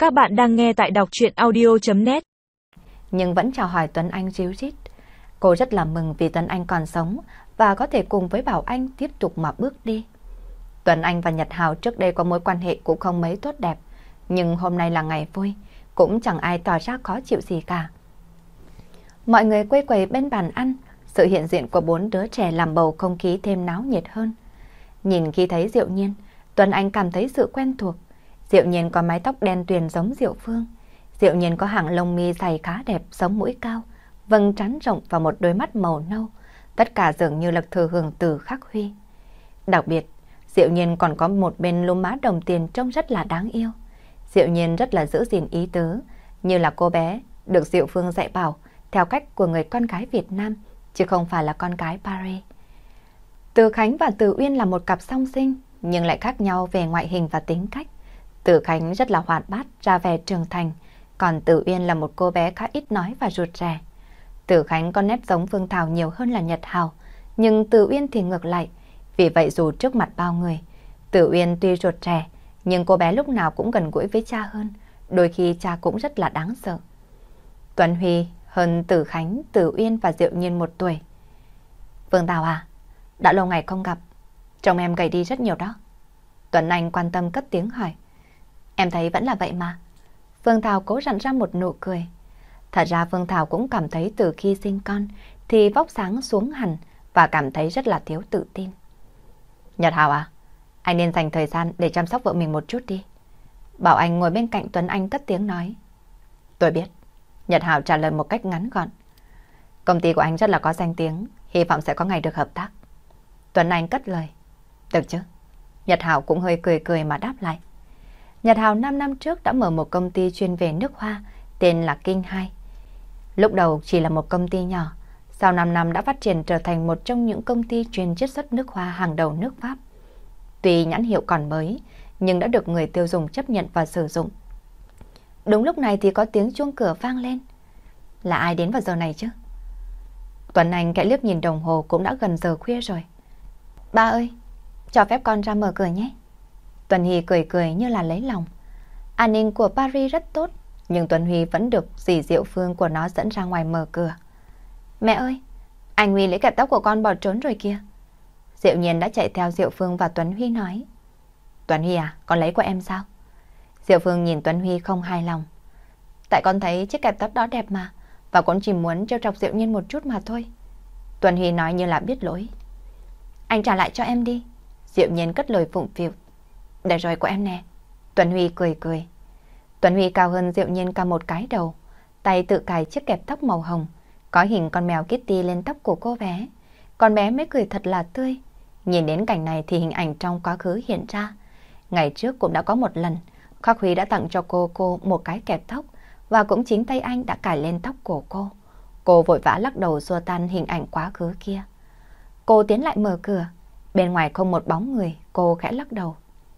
Các bạn đang nghe tại đọc truyện audio.net. Nhưng vẫn chào hỏi Tuấn Anh ríu rít. Cô rất là mừng vì Tuấn Anh còn sống và có thể cùng với Bảo Anh tiếp tục mà bước đi. Tuấn Anh và Nhật Hào trước đây có mối quan hệ cũng không mấy tốt đẹp, nhưng hôm nay là ngày vui, cũng chẳng ai tỏ ra khó chịu gì cả. Mọi người quây quầy bên bàn ăn, sự hiện diện của 4 đứa trẻ làm bầu không khí thêm náo nhiệt hơn. Nhìn khi thấy Diệu Nhiên, Tuấn Anh cảm thấy sự quen thuộc. Diệu Nhiên có mái tóc đen tuyền giống Diệu Phương. Diệu Nhiên có hàng lông mi dày khá đẹp, sống mũi cao, vầng trán rộng và một đôi mắt màu nâu. Tất cả dường như là thừa hưởng từ Khắc Huy. Đặc biệt, Diệu Nhiên còn có một bên lúm má đồng tiền trông rất là đáng yêu. Diệu Nhiên rất là giữ gìn ý tứ, như là cô bé được Diệu Phương dạy bảo theo cách của người con gái Việt Nam, chứ không phải là con gái Paris. Từ Khánh và Từ Uyên là một cặp song sinh, nhưng lại khác nhau về ngoại hình và tính cách. Từ Khánh rất là hoạt bát, ra vẻ trưởng thành, còn Từ Uyên là một cô bé khá ít nói và rụt rè. Từ Khánh có nét giống Phương Thảo nhiều hơn là Nhật Hào, nhưng Từ Uyên thì ngược lại. Vì vậy dù trước mặt bao người, Từ Uyên tuy rụt rè, nhưng cô bé lúc nào cũng gần gũi với cha hơn, đôi khi cha cũng rất là đáng sợ. Tuấn Huy hơn Từ Khánh, Từ Uyên và Diệu Nhiên 1 tuổi. Phương Thảo à, đã lâu ngày không gặp, trông em gầy đi rất nhiều đó. Tuấn Anh quan tâm cất tiếng hỏi. Em thấy vẫn là vậy mà. Phương Thảo cố rặn ra một nụ cười. Thật ra Phương Thảo cũng cảm thấy từ khi sinh con thì vóc dáng xuống hẳn và cảm thấy rất là thiếu tự tin. Nhật Hào à, anh nên dành thời gian để chăm sóc vợ mình một chút đi. Bảo Anh ngồi bên cạnh Tuấn Anh cất tiếng nói. Tôi biết. Nhật Hào trả lời một cách ngắn gọn. Công ty của anh rất là có danh tiếng, hy vọng sẽ có ngày được hợp tác. Tuấn Anh cất lời. Được chứ. Nhật Hào cũng hơi cười cười mà đáp lại. Nhật Hào 5 năm trước đã mở một công ty chuyên về nước hoa, tên là Kinh Hai. Lúc đầu chỉ là một công ty nhỏ, sau 5 năm đã phát triển trở thành một trong những công ty chuyên chiết xuất nước hoa hàng đầu nước Pháp. Tuy nhãn hiệu còn mới, nhưng đã được người tiêu dùng chấp nhận và sử dụng. Đúng lúc này thì có tiếng chuông cửa vang lên. Là ai đến vào giờ này chứ? Tuấn Anh kẽ liếc nhìn đồng hồ, cũng đã gần giờ khuya rồi. Ba ơi, cho phép con ra mở cửa nhé. Tuấn Huy cười cười như là lấy lòng. An ninh của Paris rất tốt, nhưng Tuấn Huy vẫn được dì Diệu Phương của nó dẫn ra ngoài mở cửa. Mẹ ơi, anh Huy lấy kẹp tóc của con bỏ trốn rồi kìa. Diệu Nhiên đã chạy theo Diệu Phương và Tuấn Huy nói. Tuấn Huy à, con lấy của em sao? Diệu Phương nhìn Tuấn Huy không hài lòng. Tại con thấy chiếc kẹp tóc đó đẹp mà, và con chỉ muốn trêu chọc Diệu Nhiên một chút mà thôi. Tuấn Huy nói như là biết lỗi. Anh trả lại cho em đi. Diệu Nhiên cất lời phụng phịu. Để rồi của em nè. Tuấn Huy cười cười. Tuấn Huy cao hơn Diệu Nhiên cả một cái đầu, tay tự cài chiếc kẹp tóc màu hồng, có hình con mèo Kitty lên tóc của cô bé. Con bé mới cười thật là tươi. Nhìn đến cảnh này thì hình ảnh trong quá khứ hiện ra. Ngày trước cũng đã có một lần, Khắc Huy đã tặng cho cô một cái kẹp tóc, và cũng chính tay anh đã cài lên tóc của cô. Cô vội vã lắc đầu xua tan hình ảnh quá khứ kia. Cô tiến lại mở cửa, bên ngoài không một bóng người, cô khẽ lắc đầu.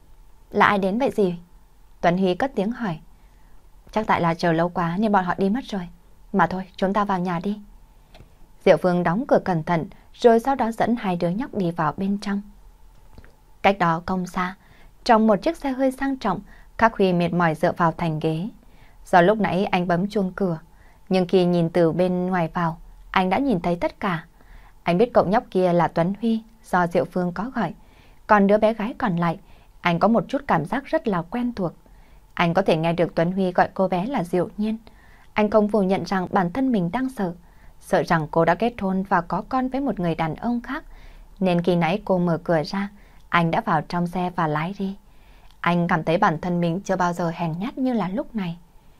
Là ai đến vậy gì? Tuấn Huy cất tiếng hỏi. Chắc tại là chờ lâu quá nên bọn họ đi mất rồi. Mà thôi, chúng ta vào nhà đi. Diệu Phương đóng cửa cẩn thận, rồi sau đó dẫn hai đứa nhóc đi vào bên trong. Cách đó không xa, trong một chiếc xe hơi sang trọng, Khắc Huy mệt mỏi dựa vào thành ghế. Do lúc nãy anh bấm chuông cửa, nhưng khi nhìn từ bên ngoài vào, anh đã nhìn thấy tất cả. Anh biết cậu nhóc kia là Tuấn Huy, do Diệu Phương có gọi. Còn đứa bé gái còn lại, anh có một chút cảm giác rất là quen thuộc. Anh có thể nghe được Tuấn Huy gọi cô bé là Diệu Nhiên. Anh không phủ nhận rằng bản thân mình đang sợ rằng cô đã kết hôn và có con với một người đàn ông khác. Nên khi nãy cô mở cửa ra, anh đã vào trong xe và lái đi. Anh cảm thấy bản thân mình chưa bao giờ hèn nhát như là lúc này.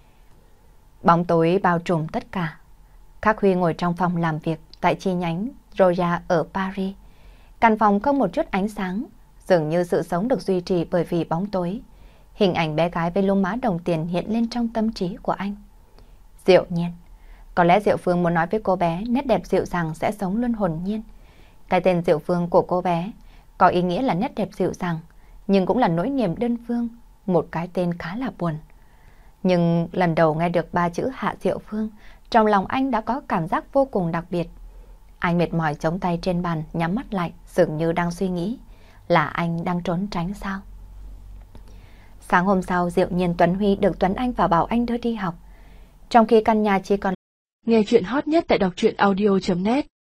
Bóng tối bao trùm tất cả. Khắc Huy ngồi trong phòng làm việc tại chi nhánh Roya ở Paris. Căn phòng không một chút ánh sáng, dường như sự sống được duy trì bởi vì bóng tối. Hình ảnh bé gái với lúm má đồng tiền hiện lên trong tâm trí của anh. Diệu Nhiên. Có lẽ Diệu Phương muốn nói với cô bé nét đẹp dịu dàng sẽ sống luôn hồn nhiên. Cái tên Diệu Phương của cô bé có ý nghĩa là nét đẹp dịu dàng, nhưng cũng là nỗi niềm đơn phương, một cái tên khá là buồn. Nhưng lần đầu nghe được 3 chữ Hạ Diệu Phương, trong lòng anh đã có cảm giác vô cùng đặc biệt. Anh mệt mỏi chống tay trên bàn, nhắm mắt lại, dường như đang suy nghĩ là anh đang trốn tránh sao. Sáng hôm sau, Diệu Nhiên Tuấn Huy được Tuấn Anh và Bảo Anh đưa đi học. Trong khi căn nhà chỉ còn... Nghe chuyện hot nhất tại đọc truyện audio.net